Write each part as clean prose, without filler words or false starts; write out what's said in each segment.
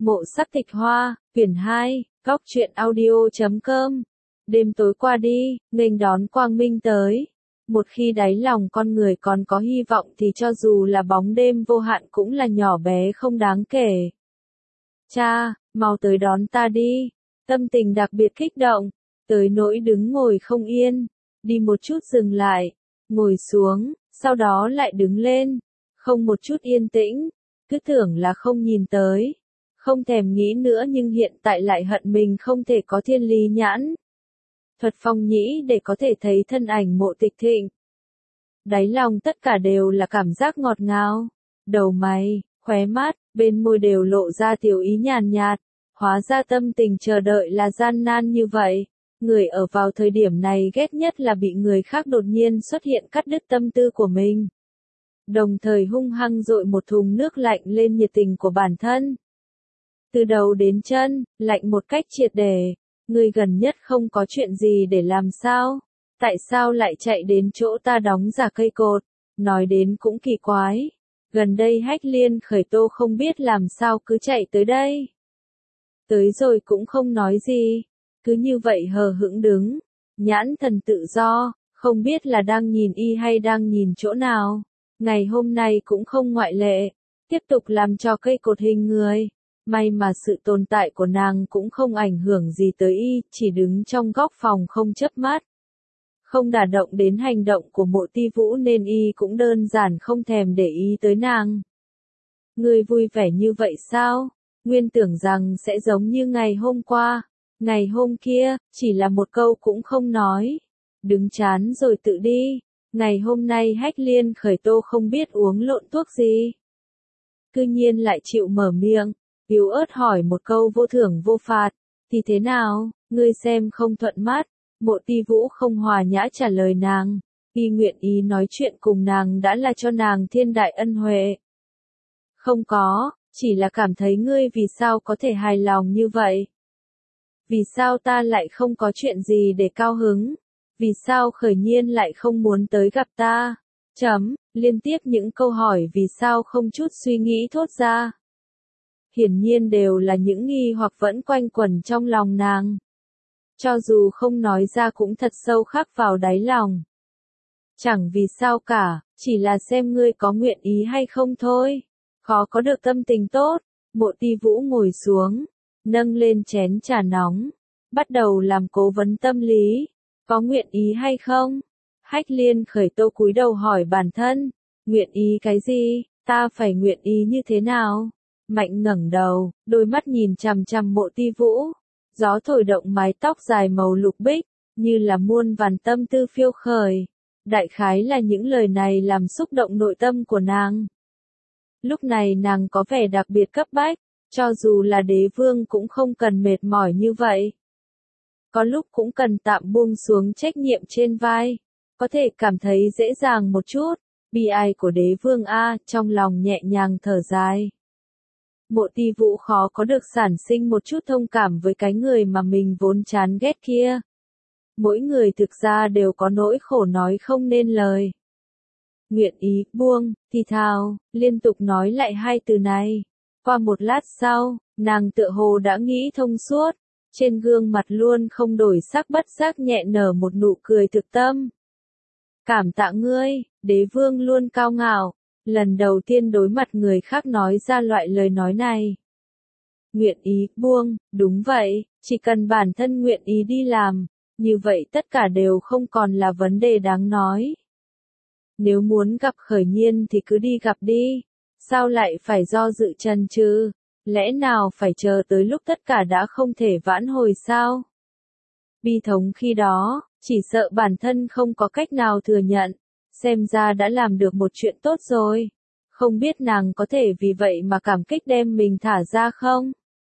Mộ Sắc Tịch Hoa, quyển 2, góc truyện audio.com. Đêm tối qua đi, nghênh đón quang minh tới. Một khi đáy lòng con người còn có hy vọng thì cho dù là bóng đêm vô hạn cũng là nhỏ bé không đáng kể. Cha, mau tới đón ta đi. Tâm tình đặc biệt kích động, tới nỗi đứng ngồi không yên, đi một chút dừng lại, ngồi xuống, sau đó lại đứng lên, không một chút yên tĩnh, cứ tưởng là không nhìn tới, không thèm nghĩ nữa nhưng hiện tại lại hận mình không thể có thiên lý nhãn. Thuật phong nhĩ để có thể thấy thân ảnh Mộ Tịch Thịnh. Đáy lòng tất cả đều là cảm giác ngọt ngào, đầu mày, khóe mắt, bên môi đều lộ ra tiểu ý nhàn nhạt, hóa ra tâm tình chờ đợi là gian nan như vậy. Người ở vào thời điểm này ghét nhất là bị người khác đột nhiên xuất hiện cắt đứt tâm tư của mình. Đồng thời hung hăng dội một thùng nước lạnh lên nhiệt tình của bản thân. Từ đầu đến chân, lạnh một cách triệt để. Người gần nhất không có chuyện gì để làm sao? Tại sao lại chạy đến chỗ ta đóng giả cây cột? Nói đến cũng kỳ quái. Gần đây Hách Liên Khởi Tô không biết làm sao cứ chạy tới đây. Tới rồi cũng không nói gì. Cứ như vậy hờ hững đứng. Nhãn thần tự do, không biết là đang nhìn y hay đang nhìn chỗ nào. Ngày hôm nay cũng không ngoại lệ. Tiếp tục làm cho cây cột hình người. May mà sự tồn tại của nàng cũng không ảnh hưởng gì tới y, chỉ đứng trong góc phòng không chớp mắt. Không đả động đến hành động của Mộ Ti Vũ nên y cũng đơn giản không thèm để ý tới nàng. Ngươi vui vẻ như vậy sao? Nguyên tưởng rằng sẽ giống như ngày hôm qua. Ngày hôm kia, chỉ là một câu cũng không nói. Đứng chán rồi tự đi. Ngày hôm nay Hách Liên Khởi Tô không biết uống lộn thuốc gì. Cư nhiên lại chịu mở miệng. Yếu ớt hỏi một câu vô thưởng vô phạt, thì thế nào, ngươi xem không thuận mắt. Mộ Ti Vũ không hòa nhã trả lời nàng, y nguyện ý nói chuyện cùng nàng đã là cho nàng thiên đại ân huệ. Không có, chỉ là cảm thấy ngươi vì sao có thể hài lòng như vậy. Vì sao ta lại không có chuyện gì để cao hứng, vì sao Khởi Nhiên lại không muốn tới gặp ta, liên tiếp những câu hỏi vì sao không chút suy nghĩ thốt ra. Hiển nhiên đều là những nghi hoặc vẫn quanh quẩn trong lòng nàng. Cho dù không nói ra cũng thật sâu khắc vào đáy lòng. Chẳng vì sao cả, chỉ là xem ngươi có nguyện ý hay không thôi. Khó có được tâm tình tốt. Mộ Ti Vũ ngồi xuống, nâng lên chén trà nóng, bắt đầu làm cố vấn tâm lý. Có nguyện ý hay không? Hách Liên Khởi Tô cúi đầu hỏi bản thân, nguyện ý cái gì, ta phải nguyện ý như thế nào? Mạnh ngẩng đầu, đôi mắt nhìn chằm chằm Mộ Ti Vũ. Gió thổi động mái tóc dài màu lục bích, như là muôn vàn tâm tư phiêu khởi. Đại khái là những lời này làm xúc động nội tâm của nàng. Lúc này nàng có vẻ đặc biệt cấp bách, cho dù là đế vương cũng không cần mệt mỏi như vậy. Có lúc cũng cần tạm buông xuống trách nhiệm trên vai, có thể cảm thấy dễ dàng một chút. Bi ai của đế vương a, trong lòng nhẹ nhàng thở dài. Mộ Ti Vũ khó có được sản sinh một chút thông cảm với cái người mà mình vốn chán ghét kia. Mỗi người thực ra đều có nỗi khổ nói không nên lời. Nguyện ý, buông, thì thào, liên tục nói lại hai từ này. Qua một lát sau, nàng tựa hồ đã nghĩ thông suốt. Trên gương mặt luôn không đổi sắc bất giác nhẹ nở một nụ cười thực tâm. Cảm tạ ngươi, đế vương luôn cao ngạo. Lần đầu tiên đối mặt người khác nói ra loại lời nói này. Nguyện ý, buông, đúng vậy, chỉ cần bản thân nguyện ý đi làm, như vậy tất cả đều không còn là vấn đề đáng nói. Nếu muốn gặp Khởi Nhiên thì cứ đi gặp đi, sao lại phải do dự chần chừ, lẽ nào phải chờ tới lúc tất cả đã không thể vãn hồi sao? Bi thống khi đó, chỉ sợ bản thân không có cách nào thừa nhận. Xem ra đã làm được một chuyện tốt rồi. Không biết nàng có thể vì vậy mà cảm kích đem mình thả ra không?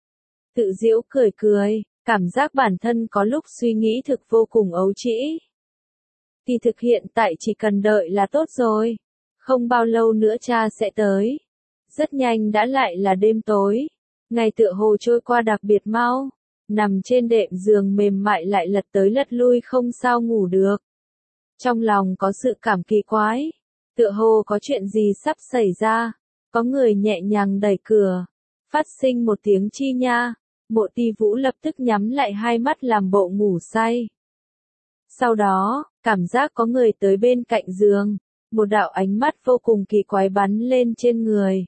Tự giễu cười cười, cảm giác bản thân có lúc suy nghĩ thực vô cùng ấu trĩ. Thì thực hiện tại chỉ cần đợi là tốt rồi. Không bao lâu nữa cha sẽ tới. Rất nhanh đã lại là đêm tối. Ngày tựa hồ trôi qua đặc biệt mau. Nằm trên đệm giường mềm mại lại lật tới lật lui không sao ngủ được. Trong lòng có sự cảm kỳ quái, tựa hồ có chuyện gì sắp xảy ra, có người nhẹ nhàng đẩy cửa, phát sinh một tiếng chi nha, Mộ Ti Vũ lập tức nhắm lại hai mắt làm bộ ngủ say. Sau đó, cảm giác có người tới bên cạnh giường, một đạo ánh mắt vô cùng kỳ quái bắn lên trên người.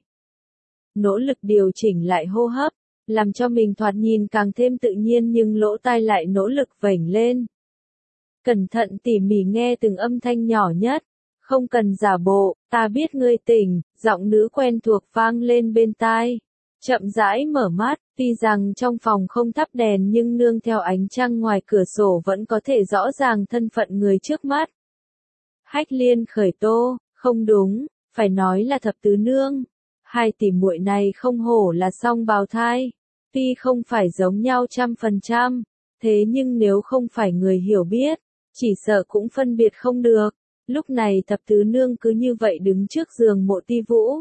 Nỗ lực điều chỉnh lại hô hấp, làm cho mình thoạt nhìn càng thêm tự nhiên nhưng lỗ tai lại nỗ lực vểnh lên. Cẩn thận tỉ mỉ nghe từng âm thanh nhỏ nhất, không cần giả bộ, ta biết ngươi tỉnh, giọng nữ quen thuộc vang lên bên tai. Chậm rãi mở mắt, tuy rằng trong phòng không thắp đèn nhưng nương theo ánh trăng ngoài cửa sổ vẫn có thể rõ ràng thân phận người trước mắt. Hách Liên khởi tô, không đúng, phải nói là Thập Tứ Nương. Hai tỷ muội này không hổ là song bào thai, tuy không phải giống nhau 100%, thế nhưng nếu không phải người hiểu biết, chỉ sợ cũng phân biệt không được. Lúc này Thập Tứ Nương cứ như vậy đứng trước giường Mộ Ti Vũ.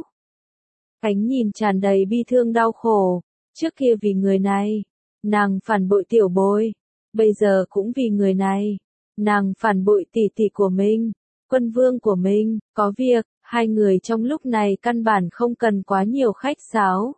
Ánh nhìn tràn đầy bi thương đau khổ, trước kia vì người này, nàng phản bội tiểu bối, bây giờ cũng vì người này, nàng phản bội tỷ tỷ của mình, quân vương của mình, có việc, hai người trong lúc này căn bản không cần quá nhiều khách sáo.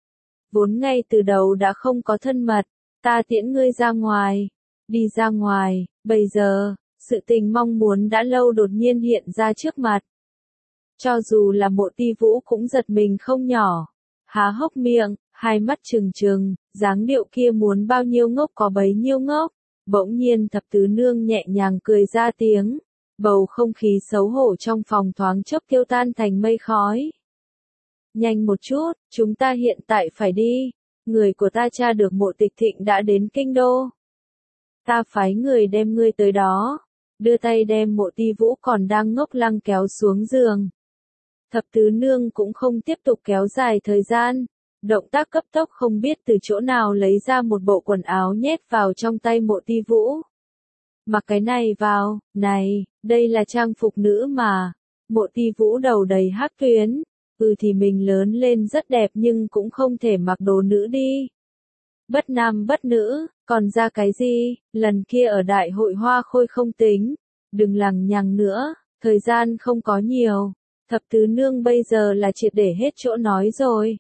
Vốn ngay từ đầu đã không có thân mật, ta tiễn ngươi ra ngoài, đi ra ngoài, bây giờ, sự tình mong muốn đã lâu đột nhiên hiện ra trước mặt. Cho dù là Mộ Ti Vũ cũng giật mình không nhỏ, há hốc miệng, hai mắt trừng trừng, dáng điệu kia muốn bao nhiêu ngốc có bấy nhiêu ngốc. Bỗng nhiên Thập Tứ Nương nhẹ nhàng cười ra tiếng, bầu không khí xấu hổ trong phòng thoáng chốc tiêu tan thành mây khói. Nhanh một chút, chúng ta hiện tại phải đi, người của ta tra được Mộ Tịch Thịnh đã đến kinh đô. Ta phái người đem ngươi tới đó, đưa tay đem Mộ Ti Vũ còn đang ngốc lăng kéo xuống giường. Thập Tứ Nương cũng không tiếp tục kéo dài thời gian, động tác cấp tốc không biết từ chỗ nào lấy ra một bộ quần áo nhét vào trong tay Mộ Ti Vũ. Mặc cái này vào, này, đây là trang phục nữ mà. Mộ Ti Vũ đầu đầy hắc tuyến, thì mình lớn lên rất đẹp nhưng cũng không thể mặc đồ nữ đi. Bất nam bất nữ, còn ra cái gì, lần kia ở đại hội hoa khôi không tính, đừng lằng nhằng nữa, thời gian không có nhiều. Thập Tứ Nương bây giờ là triệt để hết chỗ nói rồi.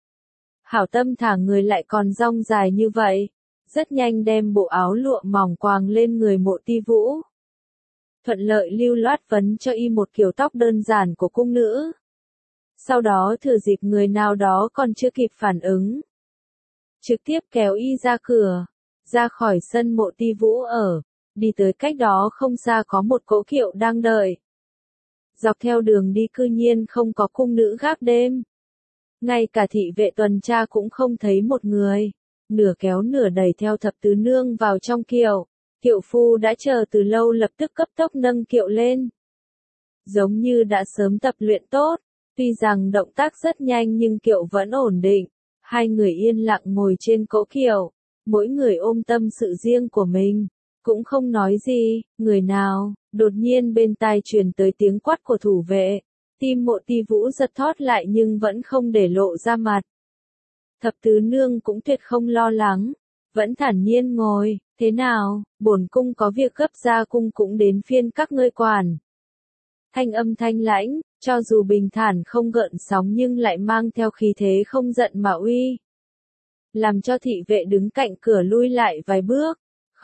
Hảo tâm thả người lại còn rong dài như vậy, rất nhanh đem bộ áo lụa mỏng quàng lên người Mộ Ti Vũ. Thuận lợi lưu loát vấn cho y một kiểu tóc đơn giản của cung nữ. Sau đó thừa dịp người nào đó còn chưa kịp phản ứng, trực tiếp kéo y ra cửa, ra khỏi sân Mộ Ti Vũ ở, đi tới cách đó không xa có một cỗ kiệu đang đợi. Dọc theo đường đi cư nhiên không có cung nữ gác đêm. Ngay cả thị vệ tuần tra cũng không thấy một người. Nửa kéo nửa đẩy theo Thập Tứ Nương vào trong kiệu. Kiệu phu đã chờ từ lâu lập tức cấp tốc nâng kiệu lên. Giống như đã sớm tập luyện tốt. Tuy rằng động tác rất nhanh nhưng kiệu vẫn ổn định. Hai người yên lặng ngồi trên cỗ kiệu. Mỗi người ôm tâm sự riêng của mình. Cũng không nói gì, người nào, đột nhiên bên tai truyền tới tiếng quát của thủ vệ. Tim Mộ Ti Vũ giật thót lại nhưng vẫn không để lộ ra mặt. Thập Tứ Nương cũng tuyệt không lo lắng, vẫn thản nhiên ngồi, thế nào, bổn cung có việc gấp ra cung cũng đến phiên các ngươi quản. Thanh âm thanh lãnh, cho dù bình thản không gợn sóng nhưng lại mang theo khí thế không giận mà uy. Làm cho thị vệ đứng cạnh cửa lui lại vài bước.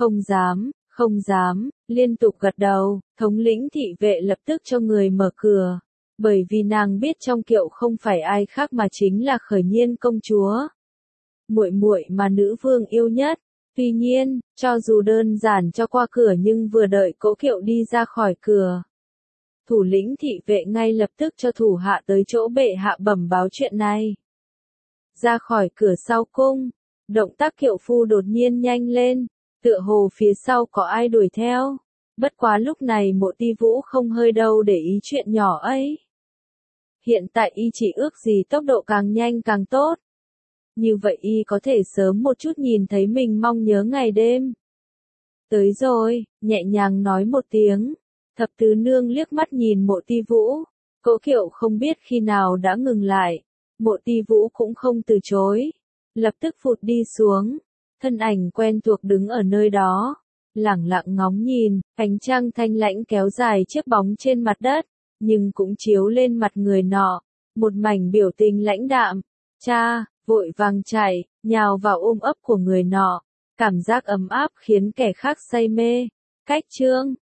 Không dám, liên tục gật đầu, thống lĩnh thị vệ lập tức cho người mở cửa, bởi vì nàng biết trong kiệu không phải ai khác mà chính là Khởi Nhiên công chúa. Muội muội mà nữ vương yêu nhất, tuy nhiên, cho dù đơn giản cho qua cửa nhưng vừa đợi cỗ kiệu đi ra khỏi cửa. Thủ lĩnh thị vệ ngay lập tức cho thủ hạ tới chỗ bệ hạ bẩm báo chuyện này. Ra khỏi cửa sau cung, động tác kiệu phu đột nhiên nhanh lên. Tựa hồ phía sau có ai đuổi theo. Bất quá lúc này Mộ Ti Vũ không hơi đâu để ý chuyện nhỏ ấy. Hiện tại y chỉ ước gì tốc độ càng nhanh càng tốt. Như vậy y có thể sớm một chút nhìn thấy mình mong nhớ ngày đêm. Tới rồi, nhẹ nhàng nói một tiếng. Thập Tứ Nương liếc mắt nhìn Mộ Ti Vũ. Cỗ kiệu không biết khi nào đã ngừng lại. Mộ Ti Vũ cũng không từ chối. Lập tức phụt đi xuống. Thân ảnh quen thuộc đứng ở nơi đó, lẳng lặng ngóng nhìn, ánh trăng thanh lãnh kéo dài chiếc bóng trên mặt đất, nhưng cũng chiếu lên mặt người nọ, một mảnh biểu tình lãnh đạm. Cha, vội vàng chạy, nhào vào ôm ấp của người nọ. Cảm giác ấm áp khiến kẻ khác say mê. Cách chương